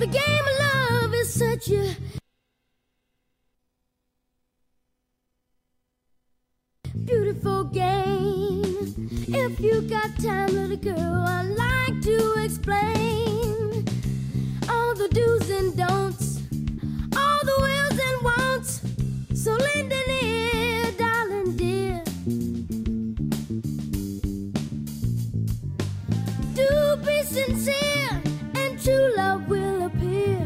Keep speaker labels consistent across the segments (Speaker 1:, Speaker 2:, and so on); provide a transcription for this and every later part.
Speaker 1: The game of love is such a beautiful game. If you got time, little girl, I'd like to explain all the do's and don'ts, all the wills and wants. So lend an ear, darling dear. Do be sincere, and true love will appear.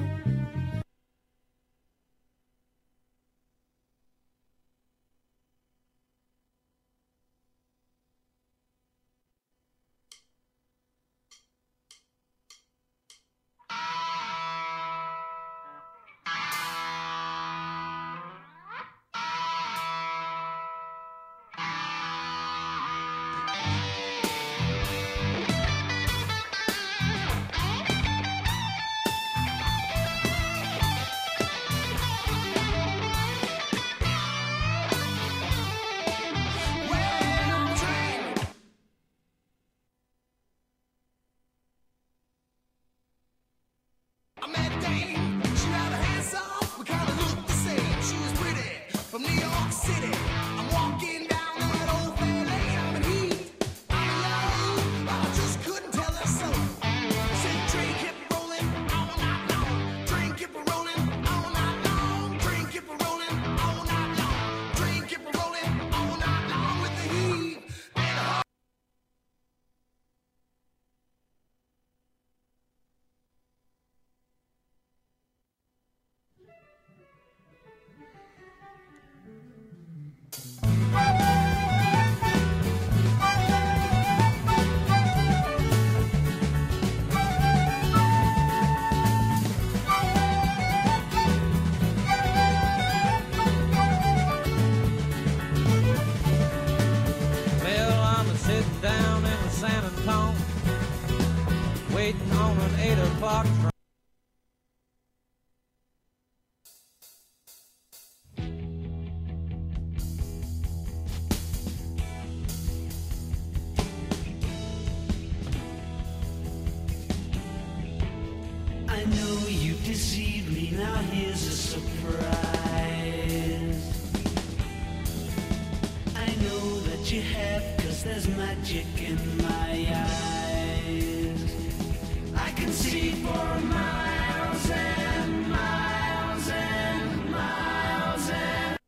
Speaker 2: Waiting on an 8 o'clock train.
Speaker 3: I know you deceived me, now here's a surprise. I know that you have, 'cause there's magic in my eyes. I can see for miles and miles and miles and